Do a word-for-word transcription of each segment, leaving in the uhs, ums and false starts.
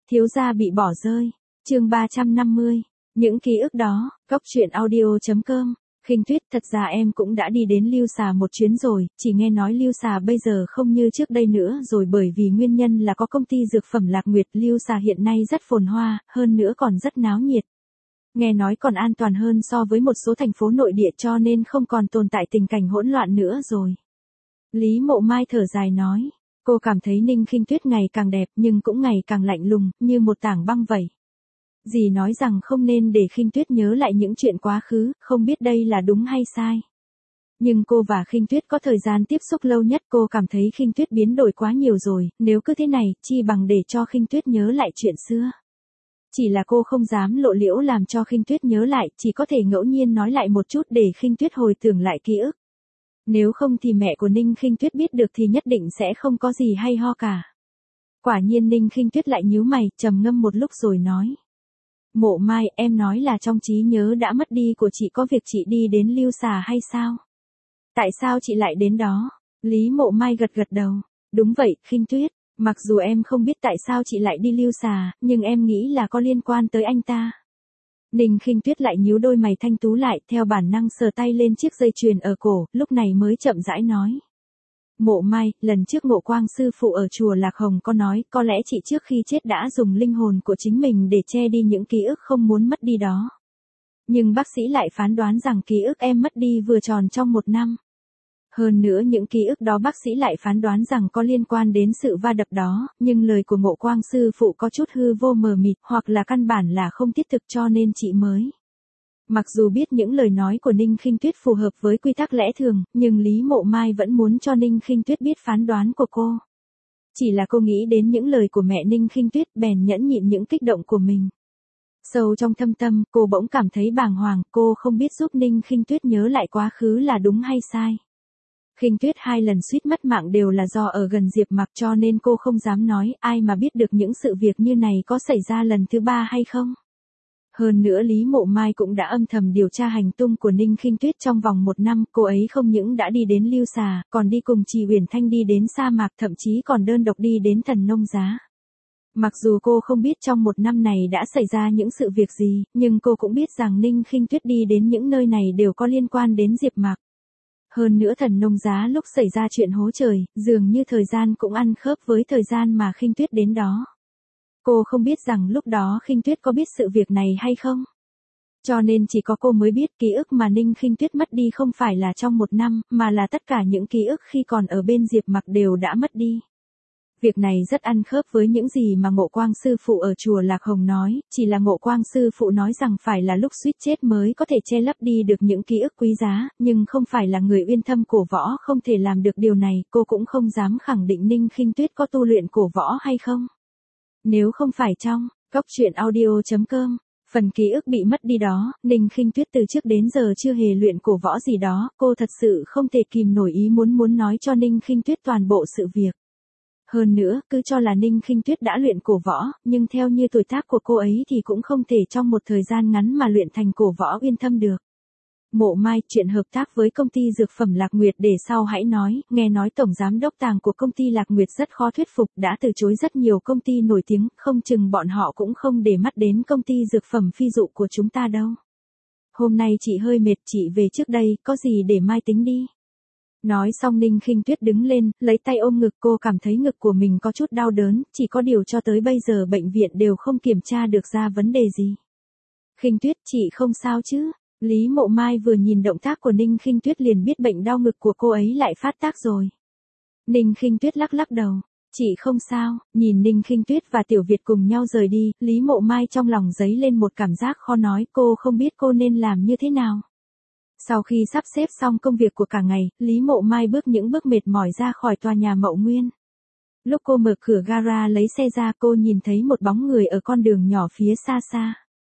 Thiếu gia bị bỏ rơi. Chương ba trăm năm mươi. Những ký ức đó, góc truyện audio chấm com. Khinh Tuyết, thật ra em cũng đã đi đến Lưu Xà một chuyến rồi, chỉ nghe nói Lưu Xà bây giờ không như trước đây nữa rồi, bởi vì nguyên nhân là có công ty dược phẩm Lạc Nguyệt. Lưu Xà hiện nay rất phồn hoa, hơn nữa còn rất náo nhiệt. Nghe nói còn an toàn hơn so với một số thành phố nội địa, cho nên không còn tồn tại tình cảnh hỗn loạn nữa rồi. Lý Mộ Mai thở dài nói, cô cảm thấy Ninh Khinh Tuyết ngày càng đẹp nhưng cũng ngày càng lạnh lùng, như một tảng băng vậy. Dì nói rằng không nên để Khinh Tuyết nhớ lại những chuyện quá khứ, không biết đây là đúng hay sai. Nhưng cô và Khinh Tuyết có thời gian tiếp xúc lâu nhất, cô cảm thấy Khinh Tuyết biến đổi quá nhiều rồi, nếu cứ thế này, chi bằng để cho Khinh Tuyết nhớ lại chuyện xưa. Chỉ là cô không dám lộ liễu làm cho Khinh Tuyết nhớ lại, chỉ có thể ngẫu nhiên nói lại một chút để Khinh Tuyết hồi tưởng lại ký ức. Nếu không thì mẹ của Ninh Khinh Tuyết biết được thì nhất định sẽ không có gì hay ho cả. Quả nhiên Ninh Khinh Tuyết lại nhíu mày, trầm ngâm một lúc rồi nói. Mộ Mai, em nói là trong trí nhớ đã mất đi của chị có việc chị đi đến Lưu Xà hay sao? Tại sao chị lại đến đó? Lý Mộ Mai gật gật đầu. Đúng vậy, Khinh Tuyết, mặc dù em không biết tại sao chị lại đi Lưu Xà, nhưng em nghĩ là có liên quan tới anh ta. Ninh Khinh Tuyết lại nhíu đôi mày thanh tú lại, theo bản năng sờ tay lên chiếc dây chuyền ở cổ, lúc này mới chậm rãi nói. Mộ Mai, lần trước Ngộ Quang sư phụ ở chùa Lạc Hồng có nói, có lẽ chị trước khi chết đã dùng linh hồn của chính mình để che đi những ký ức không muốn mất đi đó. Nhưng bác sĩ lại phán đoán rằng ký ức em mất đi vừa tròn trong một năm. Hơn nữa những ký ức đó bác sĩ lại phán đoán rằng có liên quan đến sự va đập đó, nhưng lời của Ngộ Quang sư phụ có chút hư vô mờ mịt, hoặc là căn bản là không thiết thực, cho nên chị mới. Mặc dù biết những lời nói của Ninh Khinh Tuyết phù hợp với quy tắc lẽ thường, nhưng Lý Mộ Mai vẫn muốn cho Ninh Khinh Tuyết biết phán đoán của cô. Chỉ là cô nghĩ đến những lời của mẹ Ninh Khinh Tuyết, bèn nhẫn nhịn những kích động của mình. Sâu trong thâm tâm, cô bỗng cảm thấy bàng hoàng, cô không biết giúp Ninh Khinh Tuyết nhớ lại quá khứ là đúng hay sai. Khinh Tuyết hai lần suýt mất mạng đều là do ở gần Diệp Mặc, cho nên cô không dám nói, ai mà biết được những sự việc như này có xảy ra lần thứ ba hay không. Hơn nữa Lý Mộ Mai cũng đã âm thầm điều tra hành tung của Ninh Khinh Tuyết trong vòng một năm, cô ấy không những đã đi đến Lưu Xà, còn đi cùng Trì Uyển Thanh đi đến sa mạc, thậm chí còn đơn độc đi đến Thần Nông Giá. Mặc dù cô không biết trong một năm này đã xảy ra những sự việc gì, nhưng cô cũng biết rằng Ninh Khinh Tuyết đi đến những nơi này đều có liên quan đến Diệp Mặc. Hơn nữa Thần Nông Giá lúc xảy ra chuyện hố trời, dường như thời gian cũng ăn khớp với thời gian mà Khinh Tuyết đến đó. Cô không biết rằng lúc đó Khinh Tuyết có biết sự việc này hay không. Cho nên chỉ có cô mới biết ký ức mà Ninh Khinh Tuyết mất đi không phải là trong một năm, mà là tất cả những ký ức khi còn ở bên Diệp Mặc đều đã mất đi. Việc này rất ăn khớp với những gì mà Ngộ Quang sư phụ ở chùa Lạc Hồng nói, chỉ là Ngộ Quang sư phụ nói rằng phải là lúc suýt chết mới có thể che lấp đi được những ký ức quý giá, nhưng không phải là người uyên thâm cổ võ không thể làm được điều này, cô cũng không dám khẳng định Ninh Khinh Tuyết có tu luyện cổ võ hay không. Nếu không phải trong góc truyện audio chấm com, phần ký ức bị mất đi đó, Ninh Khinh Tuyết từ trước đến giờ chưa hề luyện cổ võ gì đó, cô thật sự không thể kìm nổi ý muốn muốn nói cho Ninh Khinh Tuyết toàn bộ sự việc. Hơn nữa, cứ cho là Ninh Khinh Tuyết đã luyện cổ võ, nhưng theo như tuổi tác của cô ấy thì cũng không thể trong một thời gian ngắn mà luyện thành cổ võ uyên thâm được. Mộ Mai, chuyện hợp tác với công ty dược phẩm Lạc Nguyệt để sau hãy nói, nghe nói tổng giám đốc Tàng của công ty Lạc Nguyệt rất khó thuyết phục, đã từ chối rất nhiều công ty nổi tiếng, không chừng bọn họ cũng không để mắt đến công ty dược phẩm phi dụ của chúng ta đâu. Hôm nay chị hơi mệt, chị về trước đây, có gì để mai tính đi. Nói xong Ninh Khinh Tuyết đứng lên, lấy tay ôm ngực, cô cảm thấy ngực của mình có chút đau đớn, chỉ có điều cho tới bây giờ bệnh viện đều không kiểm tra được ra vấn đề gì. Khinh Tuyết, chị không sao chứ? Lý Mộ Mai vừa nhìn động tác của Ninh Khinh Tuyết liền biết bệnh đau ngực của cô ấy lại phát tác rồi. Ninh Khinh Tuyết lắc lắc đầu. Chị không sao. Nhìn Ninh Khinh Tuyết và Tiểu Việt cùng nhau rời đi, Lý Mộ Mai trong lòng dấy lên một cảm giác khó nói, cô không biết cô nên làm như thế nào. Sau khi sắp xếp xong công việc của cả ngày, Lý Mộ Mai bước những bước mệt mỏi ra khỏi tòa nhà Mậu Nguyên. Lúc cô mở cửa gara lấy xe ra, cô nhìn thấy một bóng người ở con đường nhỏ phía xa xa.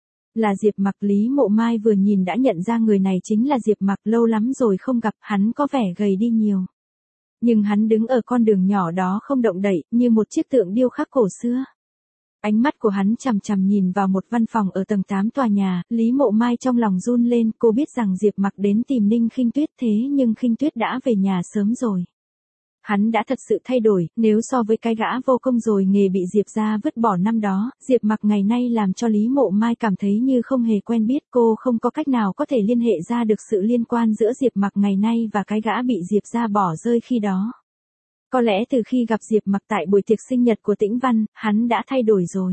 Là Diệp Mặc. Lý Mộ Mai vừa nhìn đã nhận ra người này chính là Diệp Mặc, lâu lắm rồi không gặp, hắn có vẻ gầy đi nhiều. Nhưng hắn đứng ở con đường nhỏ đó không động đậy, như một chiếc tượng điêu khắc cổ xưa. Ánh mắt của hắn chằm chằm nhìn vào một văn phòng ở tầng tám tòa nhà, Lý Mộ Mai trong lòng run lên, cô biết rằng Diệp Mặc đến tìm Ninh Khinh Tuyết, thế nhưng Khinh Tuyết đã về nhà sớm rồi. Hắn đã thật sự thay đổi, nếu so với cái gã vô công rồi nghề bị Diệp gia vứt bỏ năm đó, Diệp Mặc ngày nay làm cho Lý Mộ Mai cảm thấy như không hề quen biết, cô không có cách nào có thể liên hệ ra được sự liên quan giữa Diệp Mặc ngày nay và cái gã bị Diệp gia bỏ rơi khi đó. Có lẽ từ khi gặp Diệp Mặc tại buổi tiệc sinh nhật của Tĩnh Văn, hắn đã thay đổi rồi.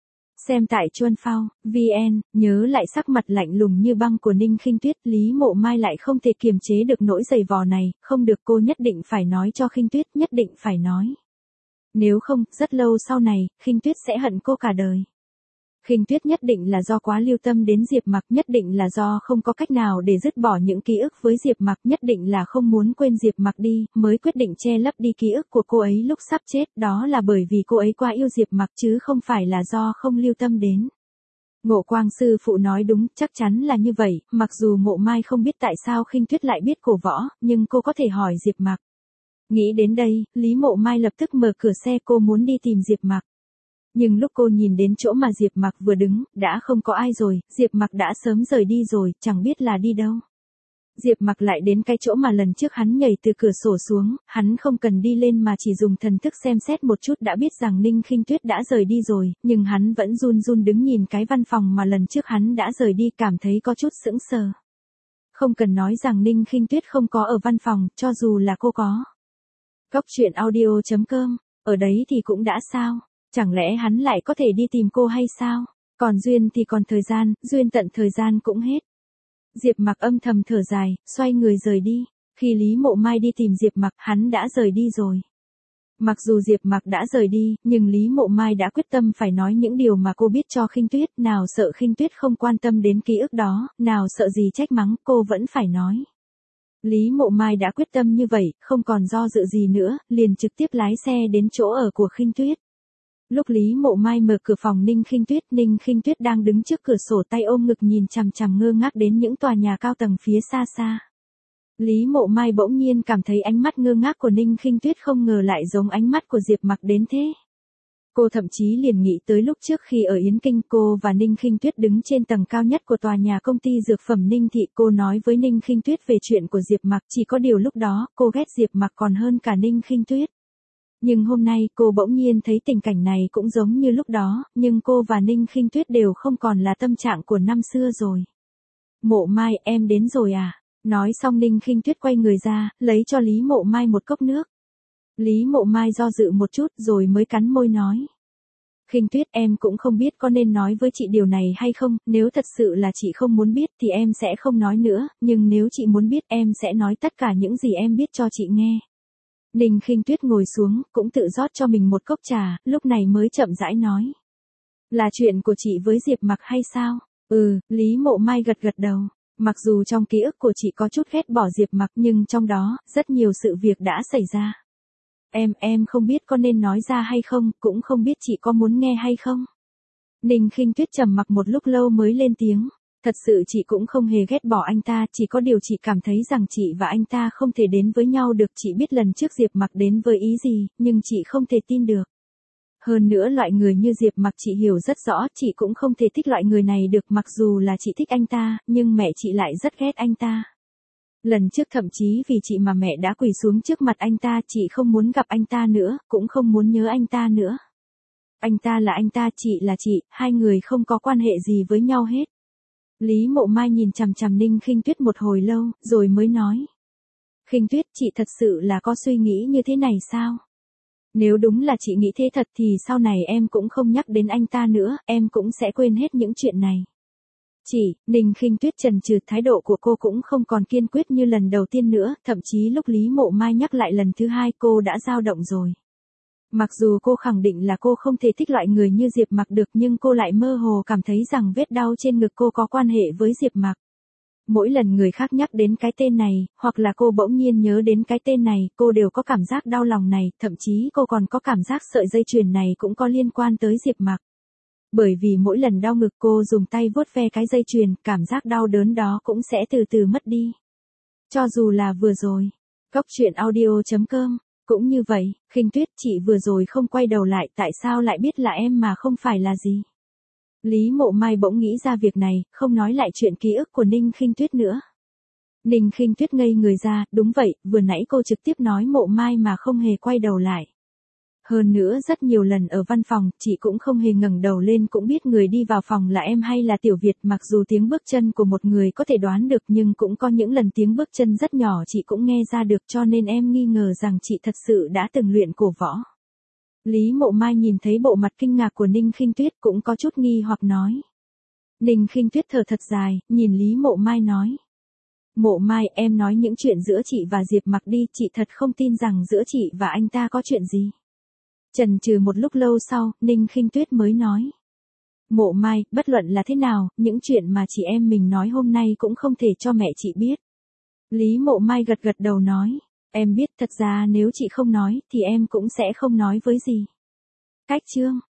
Xem tại Chuan Phao, vn, nhớ lại sắc mặt lạnh lùng như băng của Ninh Khinh Tuyết, Lý Mộ Mai lại không thể kiềm chế được nỗi giày vò này, không được, cô nhất định phải nói cho Khinh Tuyết, nhất định phải nói. Nếu không, rất lâu sau này, Khinh Tuyết sẽ hận cô cả đời. Khinh Tuyết nhất định là do quá lưu tâm đến Diệp Mặc, nhất định là do không có cách nào để dứt bỏ những ký ức với Diệp Mặc, nhất định là không muốn quên Diệp Mặc đi, mới quyết định che lấp đi ký ức của cô ấy lúc sắp chết, đó là bởi vì cô ấy quá yêu Diệp Mặc chứ không phải là do không lưu tâm đến. Ngộ Quang sư phụ nói đúng, chắc chắn là như vậy, mặc dù Mộ Mai không biết tại sao Khinh Tuyết lại biết cổ võ, nhưng cô có thể hỏi Diệp Mặc. Nghĩ đến đây, Lý Mộ Mai lập tức mở cửa xe, cô muốn đi tìm Diệp Mặc. Nhưng lúc cô nhìn đến chỗ mà Diệp Mặc vừa đứng, đã không có ai rồi, Diệp Mặc đã sớm rời đi rồi, chẳng biết là đi đâu. Diệp Mặc lại đến cái chỗ mà lần trước hắn nhảy từ cửa sổ xuống, hắn không cần đi lên mà chỉ dùng thần thức xem xét một chút đã biết rằng Ninh Khinh Tuyết đã rời đi rồi, nhưng hắn vẫn run run đứng nhìn cái văn phòng mà lần trước hắn đã rời đi, cảm thấy có chút sững sờ. Không cần nói rằng Ninh Khinh Tuyết không có ở văn phòng, cho dù là cô có. Góc truyện audio chấm com, ở đấy thì cũng đã sao? Chẳng lẽ hắn lại có thể đi tìm cô hay sao? Còn duyên thì còn thời gian, duyên tận thời gian cũng hết. Diệp Mặc âm thầm thở dài, xoay người rời đi. Khi Lý Mộ Mai đi tìm Diệp Mặc, hắn đã rời đi rồi. Mặc dù Diệp Mặc đã rời đi, nhưng Lý Mộ Mai đã quyết tâm phải nói những điều mà cô biết cho Khinh Tuyết, nào sợ Khinh Tuyết không quan tâm đến ký ức đó, nào sợ gì trách mắng, cô vẫn phải nói. Lý Mộ Mai đã quyết tâm như vậy, không còn do dự gì nữa, liền trực tiếp lái xe đến chỗ ở của Khinh Tuyết. Lúc Lý Mộ Mai mở cửa phòng Ninh Khinh Tuyết, Ninh Khinh Tuyết đang đứng trước cửa sổ tay ôm ngực nhìn chằm chằm ngơ ngác đến những tòa nhà cao tầng phía xa xa. Lý Mộ Mai bỗng nhiên cảm thấy ánh mắt ngơ ngác của Ninh Khinh Tuyết không ngờ lại giống ánh mắt của Diệp Mặc đến thế. Cô thậm chí liền nghĩ tới lúc trước khi ở Yến Kinh, cô và Ninh Khinh Tuyết đứng trên tầng cao nhất của tòa nhà công ty dược phẩm Ninh Thị, cô nói với Ninh Khinh Tuyết về chuyện của Diệp Mặc, chỉ có điều lúc đó, cô ghét Diệp Mặc còn hơn cả Ninh Khinh Tuyết. Nhưng hôm nay cô bỗng nhiên thấy tình cảnh này cũng giống như lúc đó, nhưng cô và Ninh Khinh Tuyết đều không còn là tâm trạng của năm xưa rồi. Mộ Mai, em đến rồi à? Nói xong Ninh Khinh Tuyết quay người ra, lấy cho Lý Mộ Mai một cốc nước. Lý Mộ Mai do dự một chút rồi mới cắn môi nói. Khinh Tuyết, em cũng không biết có nên nói với chị điều này hay không, nếu thật sự là chị không muốn biết thì em sẽ không nói nữa, nhưng nếu chị muốn biết em sẽ nói tất cả những gì em biết cho chị nghe. Ninh Khinh Tuyết ngồi xuống, cũng tự rót cho mình một cốc trà, lúc này mới chậm rãi nói. Là chuyện của chị với Diệp Mặc hay sao? Ừ, Lý Mộ Mai gật gật đầu. Mặc dù trong ký ức của chị có chút ghét bỏ Diệp Mặc nhưng trong đó, rất nhiều sự việc đã xảy ra. Em, em không biết có nên nói ra hay không, cũng không biết chị có muốn nghe hay không. Ninh Khinh Tuyết trầm mặc một lúc lâu mới lên tiếng. Thật sự chị cũng không hề ghét bỏ anh ta, chỉ có điều chị cảm thấy rằng chị và anh ta không thể đến với nhau được. Chị biết lần trước Diệp Mặc đến với ý gì, nhưng chị không thể tin được. Hơn nữa loại người như Diệp Mặc chị hiểu rất rõ, chị cũng không thể thích loại người này được, mặc dù là chị thích anh ta, nhưng mẹ chị lại rất ghét anh ta. Lần trước thậm chí vì chị mà mẹ đã quỳ xuống trước mặt anh ta, chị không muốn gặp anh ta nữa, cũng không muốn nhớ anh ta nữa. Anh ta là anh ta, chị là chị, hai người không có quan hệ gì với nhau hết. Lý Mộ Mai nhìn chằm chằm Ninh Khinh Tuyết một hồi lâu, rồi mới nói. Khinh Tuyết, chị thật sự là có suy nghĩ như thế này sao? Nếu đúng là chị nghĩ thế thật thì sau này em cũng không nhắc đến anh ta nữa, em cũng sẽ quên hết những chuyện này. Chị, Ninh Khinh Tuyết chần chừ, thái độ của cô cũng không còn kiên quyết như lần đầu tiên nữa, thậm chí lúc Lý Mộ Mai nhắc lại lần thứ hai cô đã dao động rồi. Mặc dù cô khẳng định là cô không thể thích loại người như Diệp Mặc được nhưng cô lại mơ hồ cảm thấy rằng vết đau trên ngực cô có quan hệ với Diệp Mặc. Mỗi lần người khác nhắc đến cái tên này, hoặc là cô bỗng nhiên nhớ đến cái tên này, cô đều có cảm giác đau lòng này, thậm chí cô còn có cảm giác sợi dây chuyền này cũng có liên quan tới Diệp Mặc. Bởi vì mỗi lần đau ngực cô dùng tay vuốt ve cái dây chuyền, cảm giác đau đớn đó cũng sẽ từ từ mất đi. Cho dù là vừa rồi, góc truyện audio chấm com, cũng như vậy, Khinh Tuyết, chị vừa rồi không quay đầu lại, tại sao lại biết là em mà không phải là gì? Lý Mộ Mai bỗng nghĩ ra việc này, không nói lại chuyện ký ức của Ninh Khinh Tuyết nữa. Ninh Khinh Tuyết ngây người ra, đúng vậy, vừa nãy cô trực tiếp nói Mộ Mai mà không hề quay đầu lại. Hơn nữa rất nhiều lần ở văn phòng, chị cũng không hề ngẩng đầu lên cũng biết người đi vào phòng là em hay là Tiểu Việt, mặc dù tiếng bước chân của một người có thể đoán được nhưng cũng có những lần tiếng bước chân rất nhỏ chị cũng nghe ra được, cho nên em nghi ngờ rằng chị thật sự đã từng luyện cổ võ. Lý Mộ Mai nhìn thấy bộ mặt kinh ngạc của Ninh Khinh Tuyết cũng có chút nghi hoặc nói. Ninh Khinh Tuyết thở thật dài, nhìn Lý Mộ Mai nói. Mộ Mai, em nói những chuyện giữa chị và Diệp Mặc đi, chị thật không tin rằng giữa chị và anh ta có chuyện gì. Chần chừ một lúc lâu sau, Ninh Khinh Tuyết mới nói. Mộ Mai, bất luận là thế nào, những chuyện mà chị em mình nói hôm nay cũng không thể cho mẹ chị biết. Lý Mộ Mai gật gật đầu nói. Em biết, thật ra nếu chị không nói, thì em cũng sẽ không nói với gì. Cách chương.